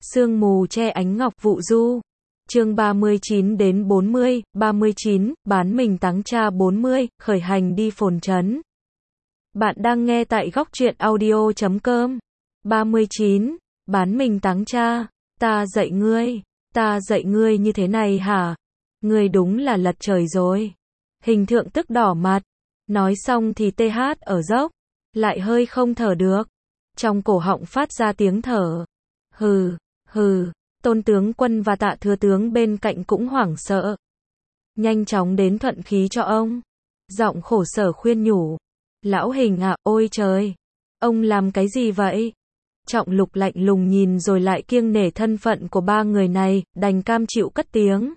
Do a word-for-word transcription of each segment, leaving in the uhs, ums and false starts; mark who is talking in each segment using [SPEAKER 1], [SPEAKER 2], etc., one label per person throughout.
[SPEAKER 1] Sương mù che ánh ngọc vụ du. Chương ba mươi chín đến bốn mươi, ba mươi chín, bán mình táng cha bốn mươi, khởi hành đi phồn trấn. Bạn đang nghe tại góc truyện audio chấm com. ba mươi chín, bán mình táng cha, ta dạy ngươi, ta dạy ngươi như thế này hả? Ngươi đúng là lật trời rồi. Hình Thượng tức đỏ mặt, nói xong thì tê hát ở dốc, lại hơi không thở được. Trong cổ họng phát ra tiếng thở. Hừ, hừ. Tôn tướng quân và Tạ thừa tướng bên cạnh cũng hoảng sợ. Nhanh chóng đến thuận khí cho ông. Giọng khổ sở khuyên nhủ. Lão Hình à, ôi trời. Ông làm cái gì vậy? Trọng Lục lạnh lùng nhìn rồi lại kiêng nể thân phận của ba người này, đành cam chịu cất tiếng.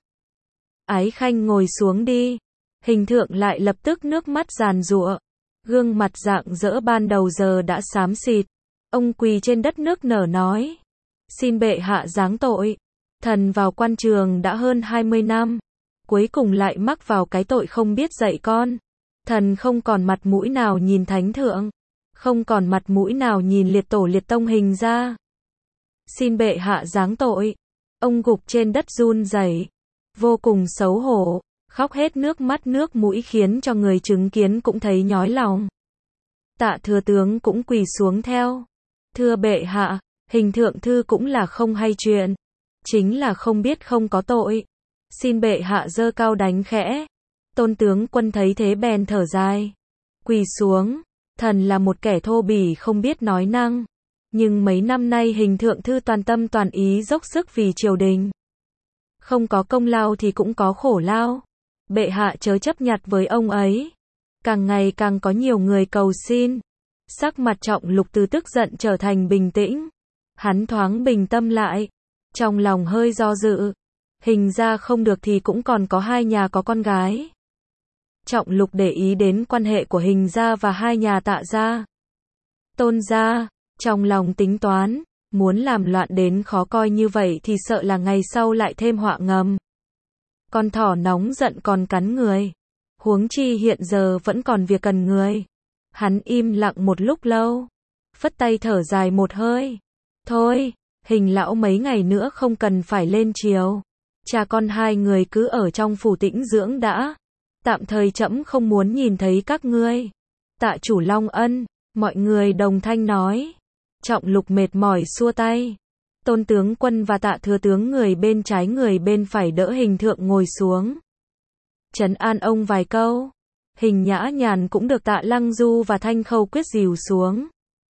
[SPEAKER 1] Ái Khanh ngồi xuống đi. Hình Thượng lại lập tức nước mắt giàn giụa. Gương mặt rạng rỡ ban đầu giờ đã xám xịt. Ông quỳ trên đất nước nở nói. Xin bệ hạ giáng tội. Thần vào quan trường đã hơn hai mươi năm. Cuối cùng lại mắc vào cái tội không biết dạy con. Thần không còn mặt mũi nào nhìn thánh thượng. Không còn mặt mũi nào nhìn liệt tổ liệt tông Hình ra. Xin bệ hạ giáng tội. Ông gục trên đất run rẩy, vô cùng xấu hổ, khóc hết nước mắt nước mũi khiến cho người chứng kiến cũng thấy nhói lòng. Tạ thừa tướng cũng quỳ xuống theo. Thưa bệ hạ, Hình thượng thư cũng là không hay chuyện. Chính là không biết không có tội. Xin bệ hạ giơ cao đánh khẽ. Tôn tướng quân thấy thế bèn thở dài. Quỳ xuống. Thần là một kẻ thô bỉ không biết nói năng. Nhưng mấy năm nay Hình thượng thư toàn tâm toàn ý dốc sức vì triều đình. Không có công lao thì cũng có khổ lao. Bệ hạ chớ chấp nhặt với ông ấy. Càng ngày càng có nhiều người cầu xin. Sắc mặt Trọng Lục từ tức giận trở thành bình tĩnh. Hắn thoáng bình tâm lại. Trong lòng hơi do dự. Hình ra không được thì cũng còn có hai nhà có con gái. Trọng Lục để ý đến quan hệ của Hình gia và hai nhà Tạ gia. Tôn gia, trong lòng tính toán, muốn làm loạn đến khó coi như vậy thì sợ là ngày sau lại thêm họa ngầm. Con thỏ nóng giận còn cắn người. Huống chi hiện giờ vẫn còn việc cần người. Hắn im lặng một lúc lâu. Phất tay thở dài một hơi. Thôi, Hình lão mấy ngày nữa không cần phải lên triều. Cha con hai người cứ ở trong phủ tĩnh dưỡng đã. Tạm thời trẫm không muốn nhìn thấy các ngươi. Tạ chủ Long ân, mọi người đồng thanh nói. Trọng Lục mệt mỏi xua tay. Tôn tướng quân và Tạ thừa tướng người bên trái người bên phải đỡ Hình thượng ngồi xuống. Trấn an ông vài câu. Hình nhã nhàn cũng được Tạ Lăng Du và Thanh Khâu Quyết dìu xuống.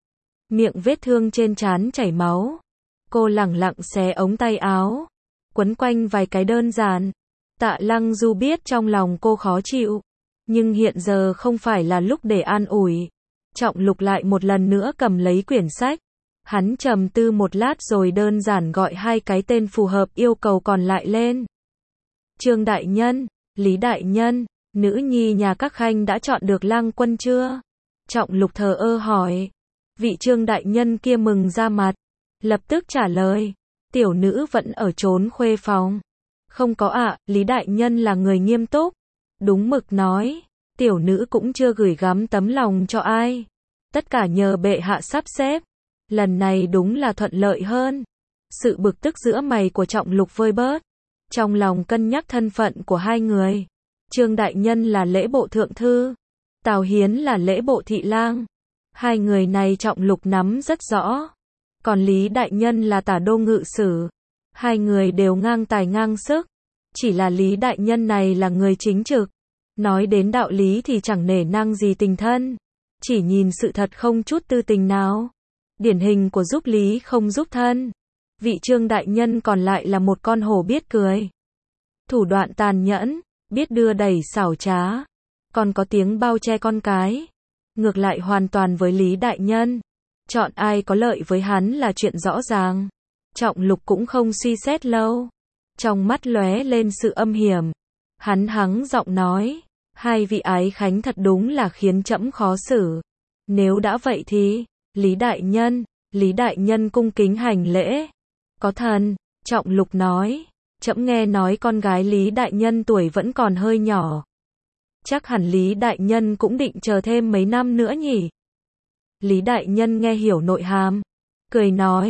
[SPEAKER 1] Miệng vết thương trên trán chảy máu. Cô lẳng lặng xé ống tay áo. Quấn quanh vài cái đơn giản. Tạ Lăng Du biết trong lòng cô khó chịu. Nhưng hiện giờ không phải là lúc để an ủi. Trọng Lục lại một lần nữa cầm lấy quyển sách. Hắn trầm tư một lát rồi đơn giản gọi hai cái tên phù hợp yêu cầu còn lại lên. Trương đại nhân, Lý đại nhân, nữ nhi nhà các khanh đã chọn được lang quân chưa? Trọng Lục thờ ơ hỏi. Vị Trương đại nhân kia mừng ra mặt. Lập tức trả lời. Tiểu nữ vẫn ở trốn khuê phòng. Không có ạ, à, Lý đại nhân là người nghiêm túc. Đúng mực nói. Tiểu nữ cũng chưa gửi gắm tấm lòng cho ai. Tất cả nhờ bệ hạ sắp xếp. Lần này đúng là thuận lợi hơn. Sự bực tức giữa mày của Trọng Lục vơi bớt. Trong lòng cân nhắc thân phận của hai người. Trương đại nhân là lễ bộ thượng thư. Tào Hiến là lễ bộ thị lang. Hai người này Trọng Lục nắm rất rõ. Còn Lý đại nhân là tả đô ngự sử. Hai người đều ngang tài ngang sức. Chỉ là Lý đại nhân này là người chính trực. Nói đến đạo lý thì chẳng nể nang gì tình thân. Chỉ nhìn sự thật không chút tư tình nào. Điển hình của giúp Lý không giúp thân. Vị Trương đại nhân còn lại là một con hổ biết cười. Thủ đoạn tàn nhẫn, biết đưa đẩy xảo trá. Còn có tiếng bao che con cái. Ngược lại hoàn toàn với Lý đại nhân. Chọn ai có lợi với hắn là chuyện rõ ràng. Trọng Lục cũng không suy xét lâu. Trong mắt lóe lên sự âm hiểm. Hắn hắng giọng nói. Hai vị ái khánh thật đúng là khiến trẫm khó xử. Nếu đã vậy thì, Lý đại nhân, Lý đại nhân cung kính hành lễ. Có thần, Trọng Lục nói. Trẫm nghe nói con gái Lý đại nhân tuổi vẫn còn hơi nhỏ. Chắc hẳn Lý đại nhân cũng định chờ thêm mấy năm nữa nhỉ. Lý đại nhân nghe hiểu nội hàm. Cười nói.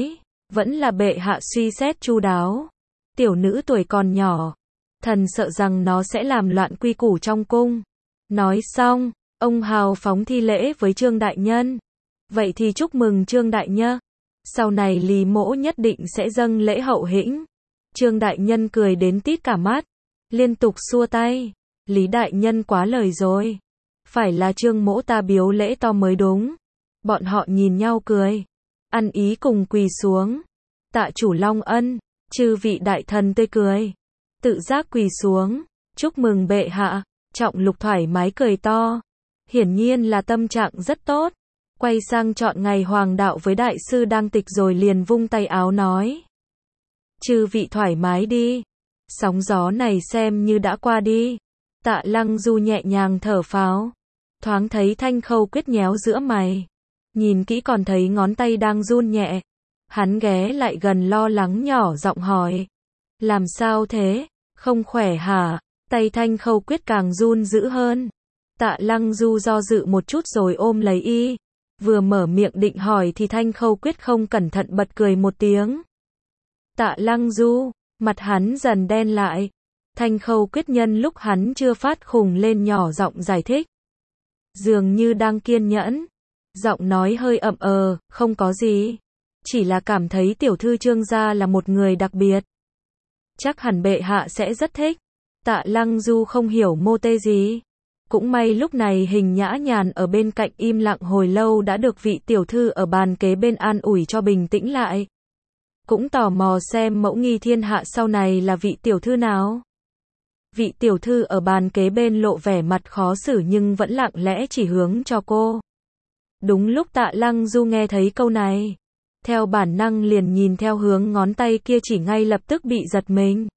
[SPEAKER 1] Vẫn là bệ hạ suy xét chu đáo. Tiểu nữ tuổi còn nhỏ. Thần sợ rằng nó sẽ làm loạn quy củ trong cung. Nói xong, ông hào phóng thi lễ với Trương đại nhân. Vậy thì chúc mừng Trương đại nhân. Sau này Lý mỗ nhất định sẽ dâng lễ hậu hĩnh. Trương đại nhân cười đến tít cả mắt. Liên tục xua tay. Lý đại nhân quá lời rồi. Phải là Trương mỗ ta biếu lễ to mới đúng. Bọn họ nhìn nhau cười. Ăn ý cùng quỳ xuống. Tạ chủ long ân. Chư vị đại thần tươi cười. Tự giác quỳ xuống. Chúc mừng bệ hạ. Trọng Lục thoải mái cười to. Hiển nhiên là tâm trạng rất tốt. Quay sang chọn ngày hoàng đạo với đại sư đang tịch rồi liền vung tay áo nói. Chư vị thoải mái đi. Sóng gió này xem như đã qua đi. Tạ Lăng Du nhẹ nhàng thở phào. Thoáng thấy Thanh Khâu Quyết nhéo giữa mày. Nhìn kỹ còn thấy ngón tay đang run nhẹ. Hắn ghé lại gần lo lắng nhỏ giọng hỏi. Làm sao thế? Không khỏe hả? Tay Thanh Khâu Quyết càng run dữ hơn. Tạ Lăng Du do dự một chút rồi ôm lấy y. Vừa mở miệng định hỏi thì Thanh Khâu Quyết không cẩn thận bật cười một tiếng. Tạ Lăng Du, mặt hắn dần đen lại. Thanh Khâu Quyết nhân lúc hắn chưa phát khùng lên nhỏ giọng giải thích. Dường như đang kiên nhẫn. Giọng nói hơi ậm ờ, không có gì. Chỉ là cảm thấy tiểu thư Trương gia là một người đặc biệt. Chắc hẳn bệ hạ sẽ rất thích. Tạ Lăng Du không hiểu mô tê gì. Cũng may lúc này Hình Nhã Nhàn ở bên cạnh im lặng hồi lâu đã được vị tiểu thư ở bàn kế bên an ủi cho bình tĩnh lại. Cũng tò mò xem mẫu nghi thiên hạ sau này là vị tiểu thư nào. Vị tiểu thư ở bàn kế bên lộ vẻ mặt khó xử nhưng vẫn lặng lẽ chỉ hướng cho cô. Đúng lúc Tạ Lăng Du nghe thấy câu này. Theo bản năng liền nhìn theo hướng ngón tay kia chỉ ngay lập tức bị giật mình.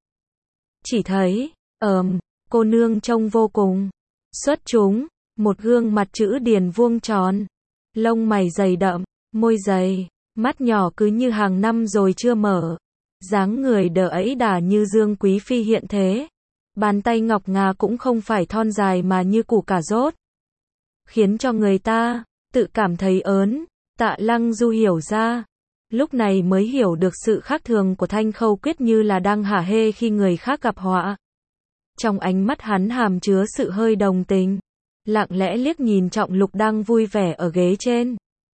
[SPEAKER 1] Chỉ thấy, ờm, cô nương trông vô cùng xuất chúng, một gương mặt chữ điển vuông tròn, lông mày dày đậm, môi dày, mắt nhỏ cứ như hàng năm rồi chưa mở, dáng người đờ ấy đà như Dương Quý phi hiện thế, bàn tay ngọc ngà cũng không phải thon dài mà như củ cà rốt, khiến cho người ta tự cảm thấy ớn. Tạ Lăng Du hiểu ra, lúc này mới hiểu được sự khác thường của Thanh Khâu Quyết như là đang hả hê khi người khác gặp họa. Trong ánh mắt hắn hàm chứa sự hơi đồng tình, lặng lẽ liếc nhìn Trọng Lục đang vui vẻ ở ghế trên.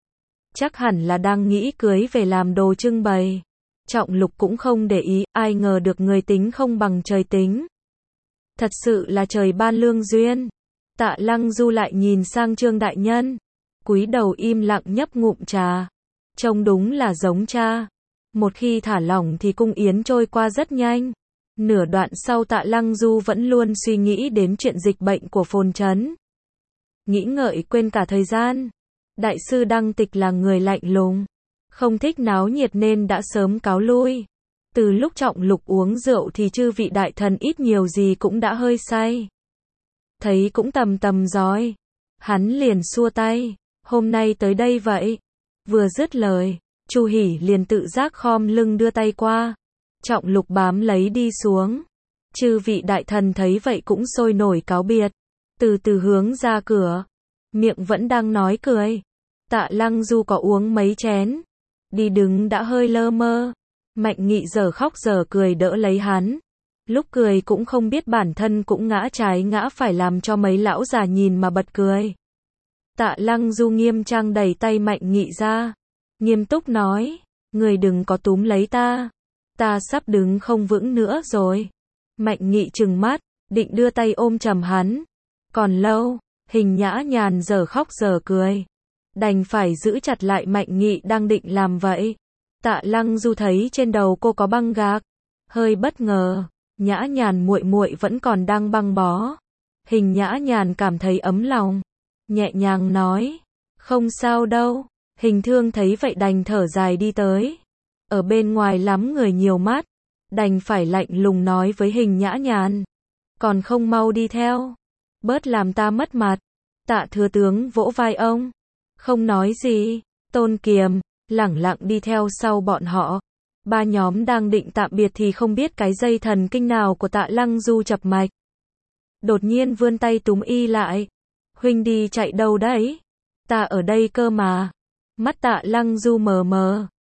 [SPEAKER 1] Chắc hẳn là đang nghĩ cưới về làm đồ trưng bày. Trọng Lục cũng không để ý, ai ngờ được người tính không bằng trời tính. Thật sự là trời ban lương duyên. Tạ Lăng Du lại nhìn sang Trương đại nhân, cúi đầu im lặng nhấp ngụm trà. Trông đúng là giống cha. Một khi thả lỏng thì cung yến trôi qua rất nhanh. Nửa đoạn sau Tạ Lăng Du vẫn luôn suy nghĩ đến chuyện dịch bệnh của Phồn Trấn. Nghĩ ngợi quên cả thời gian. Đại sư Đăng Tịch là người lạnh lùng, không thích náo nhiệt nên đã sớm cáo lui. Từ lúc Trọng Lục uống rượu thì chư vị đại thần ít nhiều gì cũng đã hơi say. Thấy cũng tầm tầm rói. Hắn liền xua tay. Hôm nay tới đây vậy. Vừa dứt lời, Chu Hỉ liền tự giác khom lưng đưa tay qua. Trọng Lục bám lấy đi xuống. Chư vị đại thần thấy vậy cũng sôi nổi cáo biệt. Từ từ hướng ra cửa. Miệng vẫn đang nói cười. Tạ Lăng Du có uống mấy chén. Đi đứng đã hơi lơ mơ. Mạnh Nghị giờ khóc giờ cười đỡ lấy hắn. Lúc cười cũng không biết bản thân cũng ngã trái ngã phải làm cho mấy lão già nhìn mà bật cười. Tạ Lăng Du nghiêm trang đẩy tay Mạnh Nghị ra. Nghiêm túc nói. Người đừng có túm lấy ta. Ta sắp đứng không vững nữa rồi. Mạnh Nghị trừng mắt, định đưa tay ôm chầm hắn. Còn lâu, Hình Nhã Nhàn giờ khóc giờ cười. Đành phải giữ chặt lại Mạnh Nghị đang định làm vậy. Tạ Lăng Du thấy trên đầu cô có băng gạc. Hơi bất ngờ, Nhã Nhàn muội muội vẫn còn đang băng bó. Hình Nhã Nhàn cảm thấy ấm lòng. Nhẹ nhàng nói. Không sao đâu. Hình Thương thấy vậy đành thở dài đi tới. Ở bên ngoài lắm người nhiều mắt. Đành phải lạnh lùng nói với Hình Nhã Nhàn. Còn không mau đi theo. Bớt làm ta mất mặt. Tạ thừa tướng vỗ vai ông. Không nói gì. Tôn Kiềm lẳng lặng đi theo sau bọn họ. Ba nhóm đang định tạm biệt thì không biết cái dây thần kinh nào của Tạ Lăng Du chập mạch. Đột nhiên vươn tay túm y lại. Huynh đi chạy đâu đấy? Ta ở đây cơ mà. Mắt Tạ Lăng Du mờ mờ.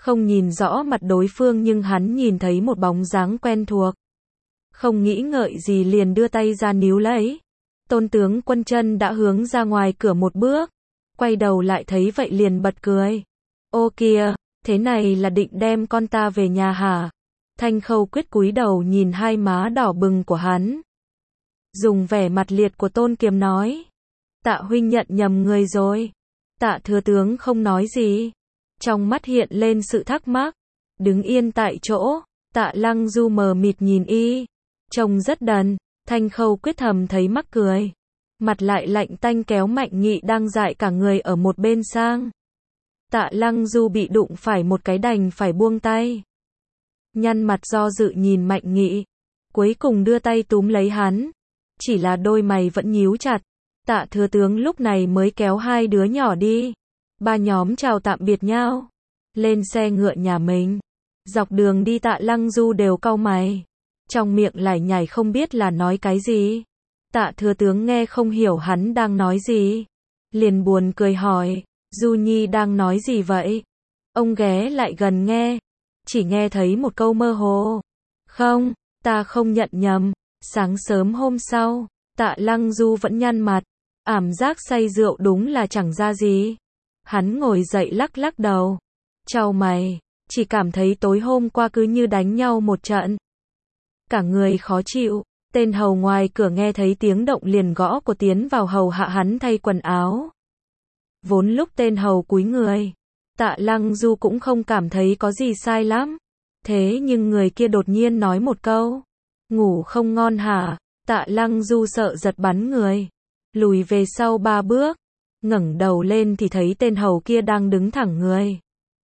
[SPEAKER 1] Không nhìn rõ mặt đối phương nhưng hắn nhìn thấy một bóng dáng quen thuộc. Không nghĩ ngợi gì liền đưa tay ra níu lấy. Tôn tướng Quân Chân đã hướng ra ngoài cửa một bước. Quay đầu lại thấy vậy liền bật cười. Ô kìa, thế này là định đem con ta về nhà hả? Thanh Khâu Quyết cúi đầu nhìn hai má đỏ bừng của hắn. Dùng vẻ mặt liệt của Tôn Kiềm nói. Tạ huynh nhận nhầm người rồi. Tạ thừa tướng không nói gì. Trong mắt hiện lên sự thắc mắc. Đứng yên tại chỗ, Tạ Lăng Du mờ mịt nhìn y. Trông rất đần, Thanh Khâu Quyết thầm thấy mắc cười. Mặt lại lạnh tanh kéo Mạnh Nghị đang dại cả người ở một bên sang. Tạ Lăng Du bị đụng phải một cái đành phải buông tay. Nhăn mặt do dự nhìn Mạnh Nghị. Cuối cùng đưa tay túm lấy hắn. Chỉ là đôi mày vẫn nhíu chặt. Tạ thừa tướng lúc này mới kéo hai đứa nhỏ đi. Ba nhóm chào tạm biệt nhau. Lên xe ngựa nhà mình. Dọc đường đi Tạ Lăng Du đều cau mày. Trong miệng lải nhải không biết là nói cái gì. Tạ thừa tướng nghe không hiểu hắn đang nói gì. Liền buồn cười hỏi. Du Nhi đang nói gì vậy? Ông ghé lại gần nghe. Chỉ nghe thấy một câu mơ hồ. Không, ta không nhận nhầm. Sáng sớm hôm sau, Tạ Lăng Du vẫn nhăn mặt. Ảm giác say rượu đúng là chẳng ra gì. Hắn ngồi dậy lắc lắc đầu. Chau mày, chỉ cảm thấy tối hôm qua cứ như đánh nhau một trận. Cả người khó chịu. Tên hầu ngoài cửa nghe thấy tiếng động liền gõ của tiến vào hầu hạ hắn thay quần áo. Vốn lúc tên hầu cúi người, Tạ Lăng Du cũng không cảm thấy có gì sai lắm. Thế nhưng người kia đột nhiên nói một câu. Ngủ không ngon hả? Tạ Lăng Du sợ giật bắn người. Lùi về sau ba bước. Ngẩng đầu lên thì thấy tên hầu kia đang đứng thẳng người.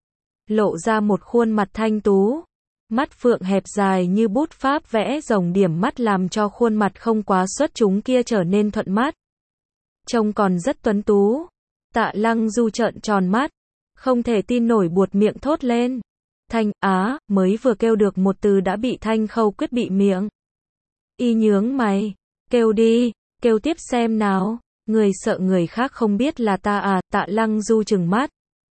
[SPEAKER 1] Lộ ra một khuôn mặt thanh tú. Mắt phượng hẹp dài như bút pháp vẽ rồng điểm mắt làm cho khuôn mặt không quá xuất chúng kia trở nên thuận mắt. Trông còn rất tuấn tú. Tạ Lăng Du trợn tròn mắt. Không thể tin nổi buột miệng thốt lên. Thanh, á, mới vừa kêu được một từ đã bị Thanh Khâu Quyết bị miệng. Y nhướng mày. Kêu đi, kêu tiếp xem nào. Người sợ người khác không biết là ta à? Tạ Lăng Du trừng mắt.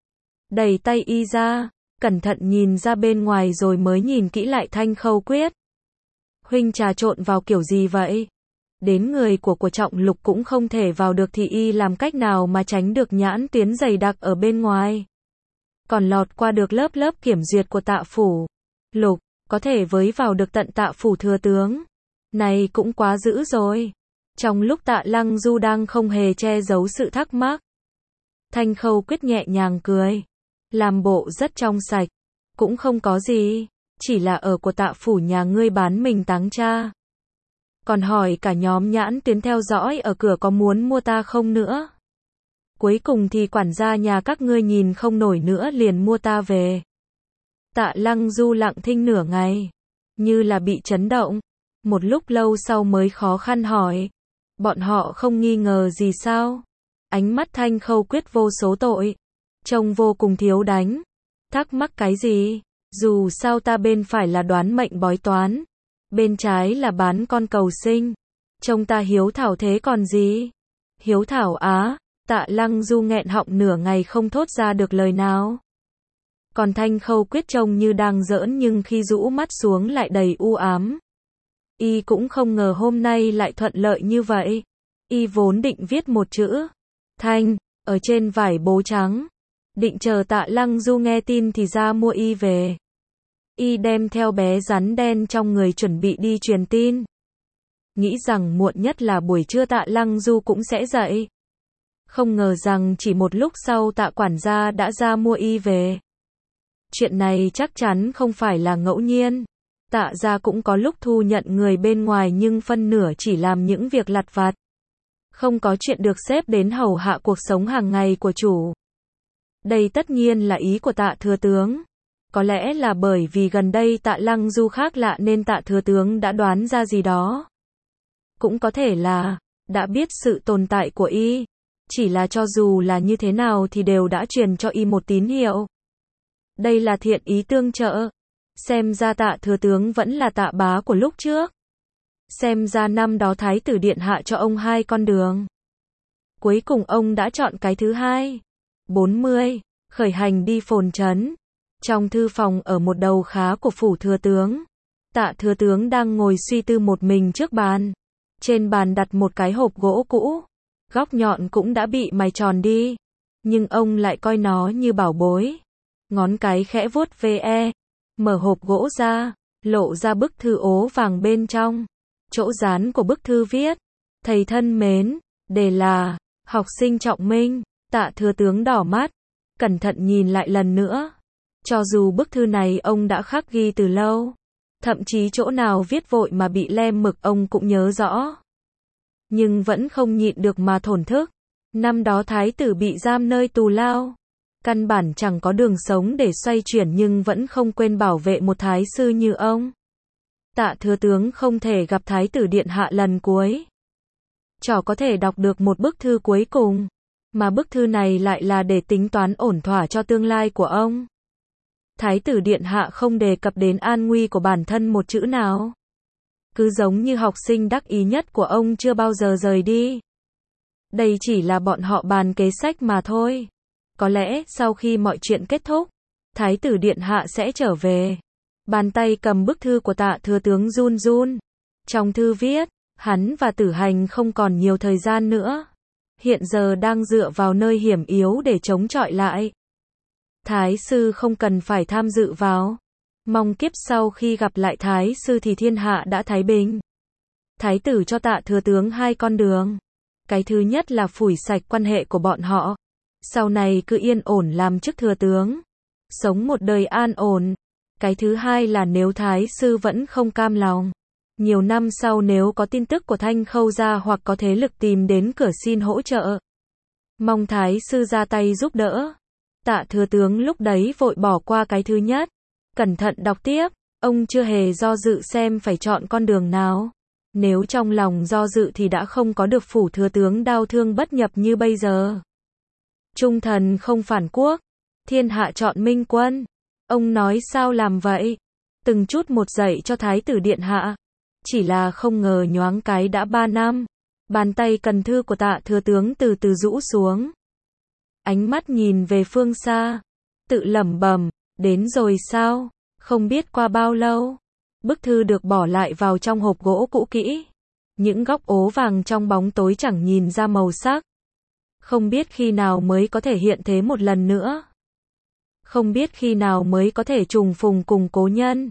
[SPEAKER 1] Đẩy tay y ra. Cẩn thận nhìn ra bên ngoài rồi mới nhìn kỹ lại Thanh Khâu Quyết. Huynh trà trộn vào kiểu gì vậy? Đến người của của Trọng Lục cũng không thể vào được thì y làm cách nào mà tránh được nhãn tuyến dày đặc ở bên ngoài? Còn lọt qua được lớp lớp kiểm duyệt của Tạ phủ Lục, có thể với vào được tận Tạ phủ thừa tướng. Này cũng quá dữ rồi. Trong lúc Tạ Lăng Du đang không hề che giấu sự thắc mắc, Thanh Khâu Quyết nhẹ nhàng cười. Làm bộ rất trong sạch. Cũng không có gì. Chỉ là ở của Tạ phủ nhà ngươi bán mình táng cha. Còn hỏi cả nhóm nhãn tuyến theo dõi ở cửa có muốn mua ta không nữa. Cuối cùng thì quản gia nhà các ngươi nhìn không nổi nữa liền mua ta về. Tạ Lăng Du lặng thinh nửa ngày. Như là bị chấn động. Một lúc lâu sau mới khó khăn hỏi. Bọn họ không nghi ngờ gì sao? Ánh mắt Thanh Khâu Quyết vô số tội. Trông vô cùng thiếu đánh. Thắc mắc cái gì? Dù sao ta bên phải là đoán mệnh bói toán. Bên trái là bán con cầu sinh. Trông ta hiếu thảo thế còn gì? Hiếu thảo á? Tạ Lăng Du nghẹn họng nửa ngày không thốt ra được lời nào. Còn Thanh Khâu Quyết trông như đang giỡn nhưng khi rũ mắt xuống lại đầy u ám. Y cũng không ngờ hôm nay lại thuận lợi như vậy. Y vốn định viết một chữ Thanh ở trên vải bố trắng. Định chờ Tạ Lăng Du nghe tin thì ra mua y về. Y đem theo bé rắn đen trong người chuẩn bị đi truyền tin. Nghĩ rằng muộn nhất là buổi trưa Tạ Lăng Du cũng sẽ dậy. Không ngờ rằng chỉ một lúc sau Tạ quản gia đã ra mua y về. Chuyện này chắc chắn không phải là ngẫu nhiên. Tạ gia cũng có lúc thu nhận người bên ngoài nhưng phân nửa chỉ làm những việc lặt vặt. Không có chuyện được xếp đến hầu hạ cuộc sống hàng ngày của chủ. Đây tất nhiên là ý của Tạ thừa tướng. Có lẽ là bởi vì gần đây Tạ Lăng Du khác lạ nên Tạ thừa tướng đã đoán ra gì đó. Cũng có thể là đã biết sự tồn tại của y. Chỉ là cho dù là như thế nào thì đều đã truyền cho y một tín hiệu. Đây là thiện ý tương trợ. Xem ra Tạ thừa tướng vẫn là Tạ bá của lúc trước. Xem ra năm đó Thái tử điện hạ cho ông hai con đường. Cuối cùng ông đã chọn cái thứ hai. bốn mươi. Khởi hành đi phồn trấn. Trong thư phòng ở một đầu khá của phủ thừa tướng, Tạ thừa tướng đang ngồi suy tư một mình trước bàn. Trên bàn đặt một cái hộp gỗ cũ, góc nhọn cũng đã bị mài tròn đi, nhưng ông lại coi nó như bảo bối. Ngón cái khẽ vuốt ve, mở hộp gỗ ra, lộ ra bức thư ố vàng bên trong. Chỗ dán của bức thư viết: thầy thân mến, đề là học sinh Trọng Minh. Tạ thừa tướng đỏ mắt, cẩn thận nhìn lại lần nữa. Cho dù bức thư này ông đã khắc ghi từ lâu, thậm chí chỗ nào viết vội mà bị lem mực ông cũng nhớ rõ, nhưng vẫn không nhịn được mà thổn thức. Năm đó thái tử bị giam nơi tù lao, căn bản chẳng có đường sống để xoay chuyển, nhưng vẫn không quên bảo vệ một thái sư như ông. Tạ thừa tướng không thể gặp thái tử điện hạ lần cuối, chả có thể đọc được một bức thư cuối cùng, mà bức thư này lại là để tính toán ổn thỏa cho tương lai của ông. Thái tử điện hạ không đề cập đến an nguy của bản thân một chữ nào, cứ giống như học sinh đắc ý nhất của ông chưa bao giờ rời đi. Đây chỉ là bọn họ bàn kế sách mà thôi. Có lẽ sau khi mọi chuyện kết thúc, thái tử điện hạ sẽ trở về. Bàn tay cầm bức thư của Tạ thừa tướng run run. Trong thư viết, hắn và Tử Hành không còn nhiều thời gian nữa, hiện giờ đang dựa vào nơi hiểm yếu để chống chọi lại. Thái sư không cần phải tham dự vào. Mong kiếp sau khi gặp lại thái sư thì thiên hạ đã thái bình. Thái tử cho Tạ thừa tướng hai con đường. Cái thứ nhất là phủi sạch quan hệ của bọn họ, sau này cứ yên ổn làm chức thừa tướng, sống một đời an ổn. Cái thứ hai là nếu thái sư vẫn không cam lòng, nhiều năm sau nếu có tin tức của Thanh Khâu gia hoặc có thế lực tìm đến cửa xin hỗ trợ, mong thái sư ra tay giúp đỡ. Tạ thừa tướng lúc đấy vội bỏ qua cái thứ nhất, cẩn thận đọc tiếp, ông chưa hề do dự xem phải chọn con đường nào. Nếu trong lòng do dự thì đã không có được phủ thừa tướng đau thương bất nhập như bây giờ. Trung thần không phản quốc, thiên hạ chọn minh quân. Ông nói sao làm vậy? Từng chút một dạy cho thái tử điện hạ. Chỉ là không ngờ nhoáng cái đã ba năm. Bàn tay cần thư của Tạ thừa tướng từ từ rũ xuống. Ánh mắt nhìn về phương xa, tự lẩm bẩm, đến rồi sao? Không biết qua bao lâu, bức thư được bỏ lại vào trong hộp gỗ cũ kỹ. Những góc ố vàng trong bóng tối chẳng nhìn ra màu sắc. Không biết khi nào mới có thể hiện thế một lần nữa. Không biết khi nào mới có thể trùng phùng cùng cố nhân.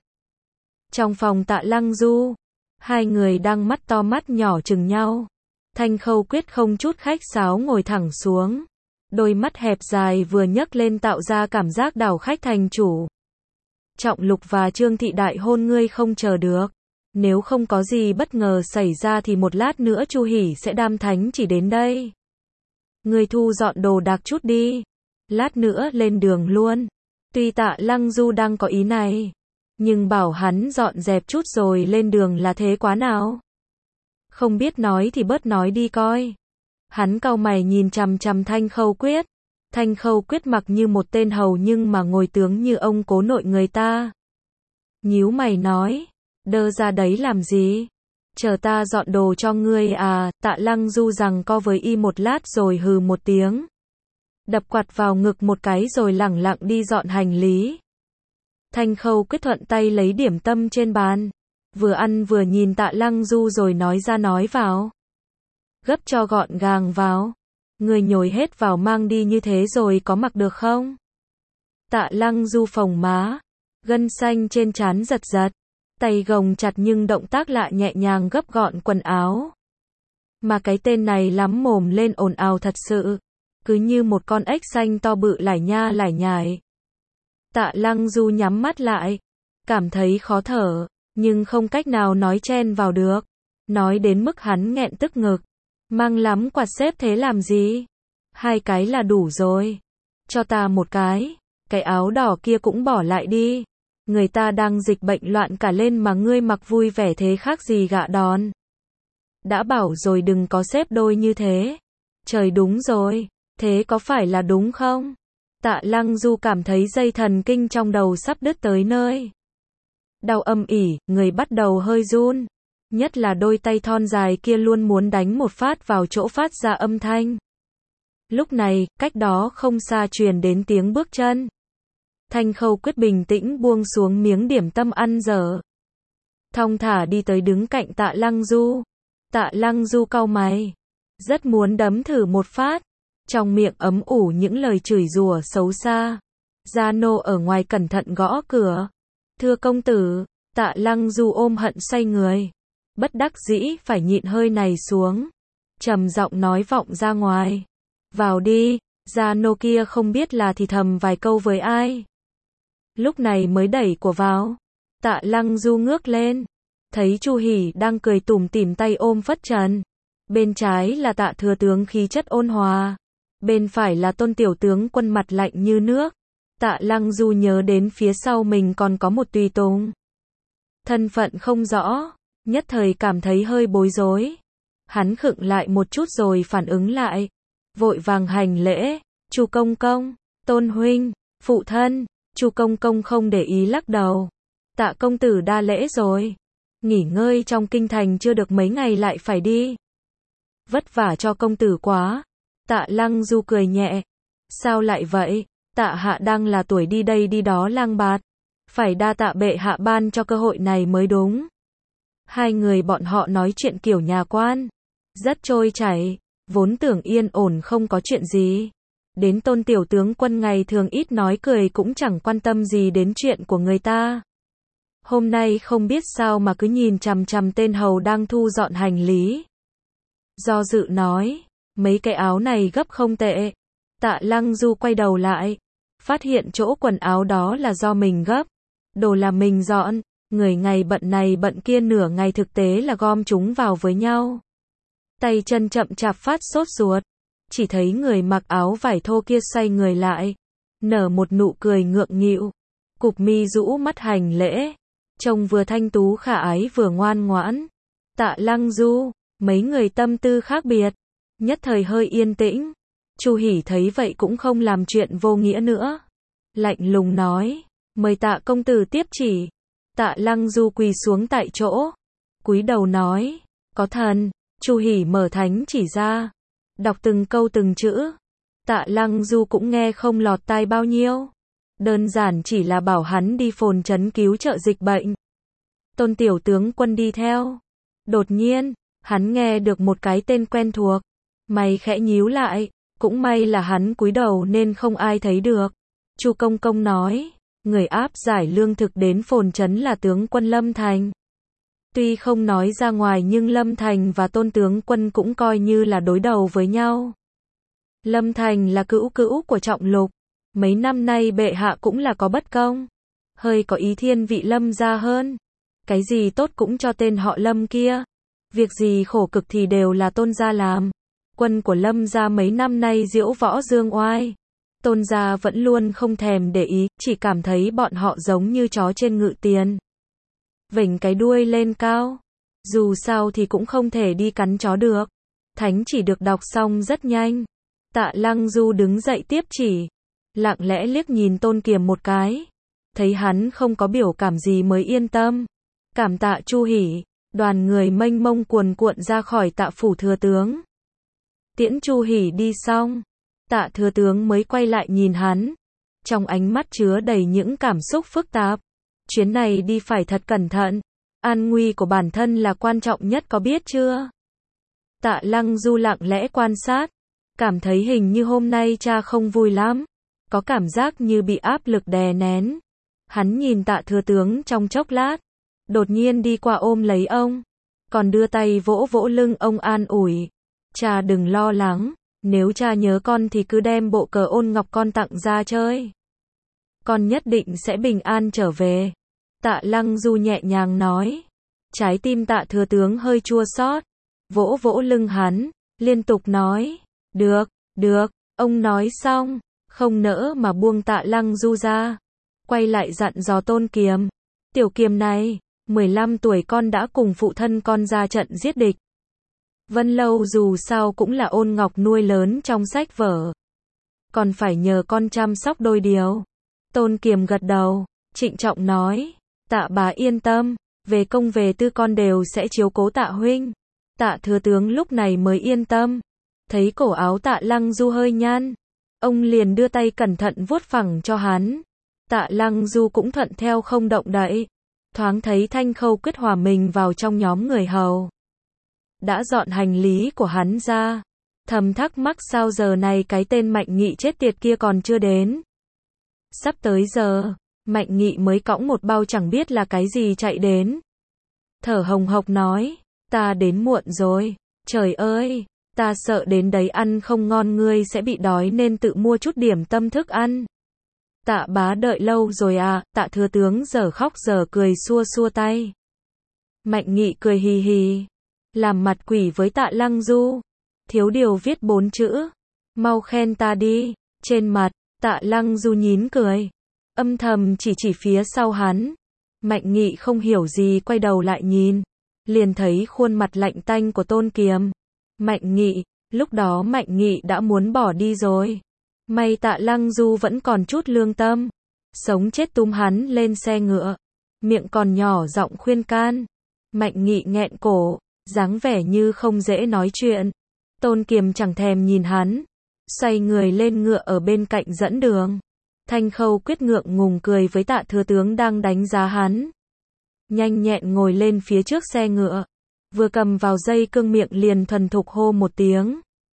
[SPEAKER 1] Trong phòng Tạ Lăng Du, hai người đang mắt to mắt nhỏ chừng nhau. Thanh Khâu Quyết không chút khách sáo ngồi thẳng xuống. Đôi mắt hẹp dài vừa nhấc lên tạo ra cảm giác đảo khách thành chủ. Trọng Lục và Trương Thị đại hôn ngươi không chờ được. Nếu không có gì bất ngờ xảy ra thì một lát nữa Chu Hỷ sẽ đam thánh chỉ đến đây. Ngươi thu dọn đồ đạc chút đi. Lát nữa lên đường luôn. Tuy Tạ Lăng Du đang có ý này, nhưng bảo hắn dọn dẹp chút rồi lên đường là thế quá nào. Không biết nói thì bớt nói đi coi. Hắn cau mày nhìn chằm chằm Thanh Khâu Quyết. Thanh Khâu Quyết mặc như một tên hầu nhưng mà ngồi tướng như ông cố nội người ta. Nhíu mày nói, đơ ra đấy làm gì? Chờ ta dọn đồ cho ngươi à? Tạ Lăng Du rằng co với y một lát rồi hừ một tiếng. Đập quạt vào ngực một cái rồi lẳng lặng đi dọn hành lý. Thanh Khâu Quyết thuận tay lấy điểm tâm trên bàn. Vừa ăn vừa nhìn Tạ Lăng Du rồi nói ra nói vào. Gấp cho gọn gàng vào. Người nhồi hết vào mang đi như thế rồi có mặc được không? Tạ Lăng Du phồng má, gân xanh trên trán giật giật, tay gồng chặt nhưng động tác lại nhẹ nhàng gấp gọn quần áo. Mà cái tên này lắm mồm lên ồn ào thật sự, cứ như một con ếch xanh to bự lải nha lải nhải. Tạ Lăng Du nhắm mắt lại, cảm thấy khó thở, nhưng không cách nào nói chen vào được, nói đến mức hắn nghẹn tức ngực. Mang lắm quạt xếp thế làm gì? Hai cái là đủ rồi. Cho ta một cái. Cái áo đỏ kia cũng bỏ lại đi. Người ta đang dịch bệnh loạn cả lên mà ngươi mặc vui vẻ thế khác gì gạ đòn. Đã bảo rồi đừng có xếp đôi như thế. Trời đúng rồi. Thế có phải là đúng không? Tạ Lăng Du cảm thấy dây thần kinh trong đầu sắp đứt tới nơi. Đau âm ỉ, người bắt đầu hơi run. Nhất là đôi tay thon dài kia luôn muốn đánh một phát vào chỗ phát ra âm thanh. Lúc này, cách đó không xa truyền đến tiếng bước chân. Thanh Khâu quyết bình tĩnh buông xuống miếng điểm tâm ăn dở. Thong thả đi tới đứng cạnh Tạ Lăng Du. Tạ Lăng Du cau mày. Rất muốn đấm thử một phát. Trong miệng ấm ủ những lời chửi rủa xấu xa. Gia nô ở ngoài cẩn thận gõ cửa. Thưa công tử. Tạ Lăng Du ôm hận xoay người. Bất đắc dĩ phải nhịn hơi này xuống. Trầm giọng nói vọng ra ngoài. Vào đi. Gia nô kia không biết là thì thầm vài câu với ai. Lúc này mới đẩy của vào. Tạ Lăng Du ngước lên. Thấy Chu Hỉ đang cười tủm tỉm tay ôm phất trần. Bên trái là Tạ thừa tướng khí chất ôn hòa. Bên phải là Tôn tiểu tướng quân mặt lạnh như nước. Tạ Lăng Du nhớ đến phía sau mình còn có một tùy tùng. Thân phận không rõ. Nhất thời cảm thấy hơi bối rối. Hắn khựng lại một chút rồi phản ứng lại. Vội vàng hành lễ. Chu công công, Tôn huynh, phụ thân. Chu công công không để ý lắc đầu. Tạ công tử đa lễ rồi. Nghỉ ngơi trong kinh thành chưa được mấy ngày lại phải đi. Vất vả cho công tử quá. Tạ Lăng Du cười nhẹ. Sao lại vậy? Tạ hạ đang là tuổi đi đây đi đó lang bạt. Phải đa tạ bệ hạ ban cho cơ hội này mới đúng. Hai người bọn họ nói chuyện kiểu nhà quan. Rất trôi chảy. Vốn tưởng yên ổn không có chuyện gì. Đến Tôn tiểu tướng quân ngày thường ít nói cười cũng chẳng quan tâm gì đến chuyện của người ta. Hôm nay không biết sao mà cứ nhìn chằm chằm tên hầu đang thu dọn hành lý. Do dự nói, mấy cái áo này gấp không tệ. Tạ Lăng Du quay đầu lại, phát hiện chỗ quần áo đó là do mình gấp. Đồ là mình dọn, người ngày bận này bận kia nửa ngày thực tế là gom chúng vào với nhau. Tay chân chậm chạp phát sốt ruột. Chỉ thấy người mặc áo vải thô kia xoay người lại. Nở một nụ cười ngượng nghịu. Cụp mi rũ mắt hành lễ. Trông vừa thanh tú khả ái vừa ngoan ngoãn. Tạ Lăng Du, mấy người tâm tư khác biệt. Nhất thời hơi yên tĩnh. Chu Hỉ thấy vậy cũng không làm chuyện vô nghĩa nữa. Lạnh lùng nói. Mời Tạ công tử tiếp chỉ. Tạ Lăng Du quỳ xuống tại chỗ. Cúi đầu nói. Có thần. Chu Hỉ mở thánh chỉ ra. Đọc từng câu từng chữ. Tạ Lăng Du cũng nghe không lọt tai bao nhiêu. Đơn giản chỉ là bảo hắn đi phồn trấn cứu trợ dịch bệnh. Tôn tiểu tướng quân đi theo. Đột nhiên, hắn nghe được một cái tên quen thuộc. Mày khẽ nhíu lại. Cũng may là hắn cúi đầu nên không ai thấy được. Chu công công nói. Người áp giải lương thực đến phồn trấn là tướng quân Lâm Thành. Tuy không nói ra ngoài nhưng Lâm Thành và Tôn tướng quân cũng coi như là đối đầu với nhau. Lâm Thành là cữu cữu của Trọng Lục. Mấy năm nay bệ hạ cũng là có bất công. Hơi có ý thiên vị Lâm gia hơn. Cái gì tốt cũng cho tên họ Lâm kia. Việc gì khổ cực thì đều là Tôn gia làm. Quân của Lâm gia mấy năm nay diễu võ dương oai. Tôn gia vẫn luôn không thèm để ý, chỉ cảm thấy bọn họ giống như chó trên ngự tiền. Vểnh cái đuôi lên cao. Dù sao thì cũng không thể đi cắn chó được. Thánh chỉ được đọc xong rất nhanh. Tạ Lăng Du đứng dậy tiếp chỉ. Lặng lẽ liếc nhìn Tôn Kiềm một cái. Thấy hắn không có biểu cảm gì mới yên tâm. Cảm tạ Chu Hỉ. Đoàn người mênh mông cuồn cuộn ra khỏi Tạ phủ thừa tướng. Tiễn Chu Hỉ đi xong. Tạ thừa tướng mới quay lại nhìn hắn. Trong ánh mắt chứa đầy những cảm xúc phức tạp. Chuyến này đi phải thật cẩn thận. An nguy của bản thân là quan trọng nhất có biết chưa? Tạ Lăng Du lặng lẽ quan sát. Cảm thấy hình như hôm nay cha không vui lắm. Có cảm giác như bị áp lực đè nén. Hắn nhìn Tạ thừa tướng trong chốc lát. Đột nhiên đi qua ôm lấy ông. Còn đưa tay vỗ vỗ lưng ông an ủi. Cha đừng lo lắng. Nếu cha nhớ con thì cứ đem bộ cờ ôn ngọc con tặng ra chơi. Con nhất định sẽ bình an trở về. Tạ Lăng Du nhẹ nhàng nói. Trái tim Tạ thừa tướng hơi chua xót. Vỗ vỗ lưng hắn. Liên tục nói. Được, được. Ông nói xong. Không nỡ mà buông Tạ Lăng Du ra. Quay lại dặn dò Tôn Kiềm. Tiểu Kiềm này. mười lăm tuổi con đã cùng phụ thân con ra trận giết địch. Vân Lâu dù sao cũng là ôn ngọc nuôi lớn trong sách vở. Còn phải nhờ con chăm sóc đôi điều. Tôn Kiềm gật đầu. Trịnh trọng nói. Tạ bá yên tâm. Về công về tư con đều sẽ chiếu cố Tạ huynh. Tạ thừa tướng lúc này mới yên tâm. Thấy cổ áo Tạ Lăng Du hơi nhăn. Ông liền đưa tay cẩn thận vuốt phẳng cho hắn. Tạ Lăng Du cũng thuận theo không động đậy. Thoáng thấy Thanh Khâu Quyết hòa mình vào trong nhóm người hầu. Đã dọn hành lý của hắn ra. Thầm thắc mắc sao giờ này cái tên Mạnh Nghị chết tiệt kia còn chưa đến. Sắp tới giờ, Mạnh Nghị mới cõng một bao chẳng biết là cái gì chạy đến. Thở hồng hộc nói, ta đến muộn rồi, trời ơi, ta sợ đến đấy ăn không ngon ngươi sẽ bị đói nên tự mua chút điểm tâm thức ăn. Tạ bá đợi lâu rồi à, Tạ thừa tướng giờ khóc giờ cười xua xua tay. Mạnh Nghị cười hì hì, làm mặt quỷ với Tạ Lăng Du. Thiếu điều viết bốn chữ, mau khen ta đi, trên mặt, Tạ Lăng Du nhín cười, âm thầm chỉ chỉ phía sau hắn. Mạnh Nghị không hiểu gì quay đầu lại nhìn, liền thấy khuôn mặt lạnh tanh của Tôn Kiềm. Mạnh Nghị, lúc đó Mạnh Nghị đã muốn bỏ đi rồi. May Tạ Lăng Du vẫn còn chút lương tâm, sống chết túm hắn lên xe ngựa, miệng còn nhỏ giọng khuyên can. Mạnh Nghị nghẹn cổ, dáng vẻ như không dễ nói chuyện. Tôn Kiềm chẳng thèm nhìn hắn, xoay người lên ngựa ở bên cạnh dẫn đường. Thanh Khâu Quyết ngượng ngùng cười với Tạ thừa tướng đang đánh giá hắn. Nhanh nhẹn ngồi lên phía trước xe ngựa, vừa cầm vào dây cương miệng liền thuần thục hô một tiếng.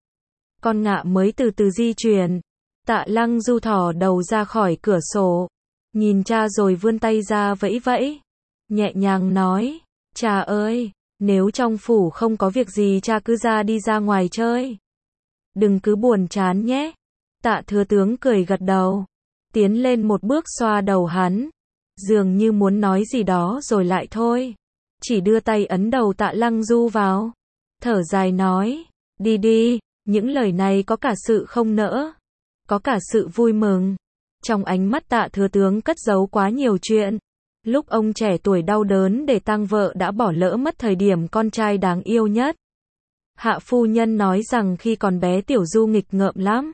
[SPEAKER 1] Con ngựa mới từ từ di chuyển. Tạ Lăng Du thò đầu ra khỏi cửa sổ, nhìn cha rồi vươn tay ra vẫy vẫy, nhẹ nhàng nói, cha ơi, nếu trong phủ không có việc gì cha cứ ra đi ra ngoài chơi. Đừng cứ buồn chán nhé. Tạ thừa tướng cười gật đầu, tiến lên một bước xoa đầu hắn, dường như muốn nói gì đó rồi lại thôi. Chỉ đưa tay ấn đầu Tạ Lăng Du vào, thở dài nói, đi đi, những lời này có cả sự không nỡ, có cả sự vui mừng. Trong ánh mắt Tạ thừa tướng cất giấu quá nhiều chuyện. Lúc ông trẻ tuổi đau đớn để tang vợ đã bỏ lỡ mất thời điểm con trai đáng yêu nhất. Hạ phu nhân nói rằng khi còn bé Tiểu Du nghịch ngợm lắm,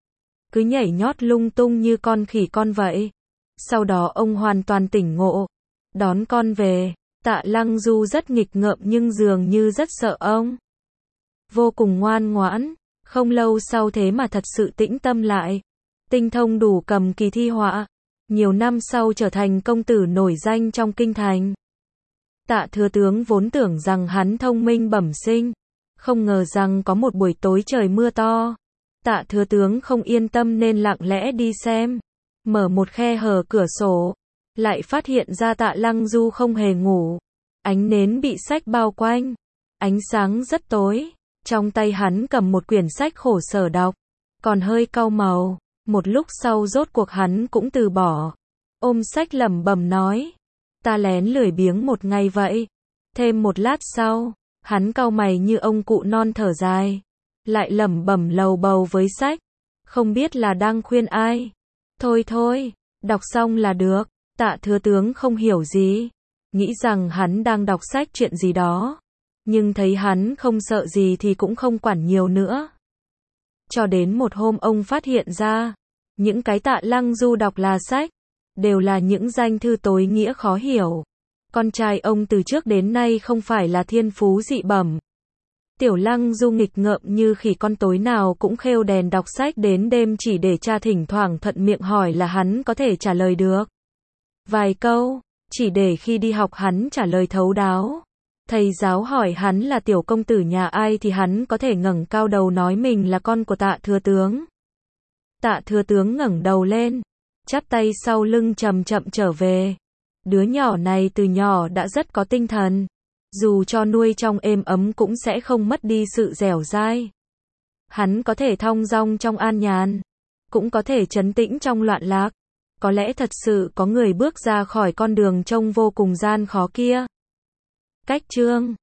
[SPEAKER 1] cứ nhảy nhót lung tung như con khỉ con vậy. Sau đó ông hoàn toàn tỉnh ngộ, đón con về. Tạ Lăng Du rất nghịch ngợm nhưng dường như rất sợ ông. Vô cùng ngoan ngoãn, không lâu sau thế mà thật sự tĩnh tâm lại. Tinh thông đủ cầm kỳ thi họa. Nhiều năm sau trở thành công tử nổi danh trong kinh thành. Tạ thừa tướng vốn tưởng rằng hắn thông minh bẩm sinh, không ngờ rằng có một buổi tối trời mưa to. Tạ thừa tướng không yên tâm nên lặng lẽ đi xem, mở một khe hở cửa sổ, lại phát hiện ra Tạ Lăng Du không hề ngủ. Ánh nến bị sách bao quanh, ánh sáng rất tối, trong tay hắn cầm một quyển sách khổ sở đọc, còn hơi cau màu. Một lúc sau rốt cuộc hắn cũng từ bỏ, ôm sách lẩm bẩm nói, ta lén lười biếng một ngày vậy. Thêm một lát sau, hắn cau mày như ông cụ non thở dài, lại lẩm bẩm lầu bầu với sách, không biết là đang khuyên ai. Thôi thôi, đọc xong là được. Tạ thừa tướng không hiểu gì, nghĩ rằng hắn đang đọc sách chuyện gì đó, nhưng thấy hắn không sợ gì thì cũng không quản nhiều nữa. Cho đến một hôm ông phát hiện ra, những cái Tạ Lăng Du đọc là sách, đều là những danh thư tối nghĩa khó hiểu. Con trai ông từ trước đến nay không phải là thiên phú dị bẩm. Tiểu Lăng Du nghịch ngợm như khỉ con, tối nào cũng khêu đèn đọc sách đến đêm chỉ để cha thỉnh thoảng thuận miệng hỏi là hắn có thể trả lời được vài câu, chỉ để khi đi học hắn trả lời thấu đáo. Thầy giáo hỏi hắn là tiểu công tử nhà ai thì hắn có thể ngẩng cao đầu nói mình là con của Tạ thừa tướng. Tạ thừa tướng ngẩng đầu lên, chắp tay sau lưng chậm chậm trở về. Đứa nhỏ này từ nhỏ đã rất có tinh thần, dù cho nuôi trong êm ấm cũng sẽ không mất đi sự dẻo dai. Hắn có thể thong dong trong an nhàn, cũng có thể trấn tĩnh trong loạn lạc. Có lẽ thật sự có người bước ra khỏi con đường trông vô cùng gian khó kia. Cách chương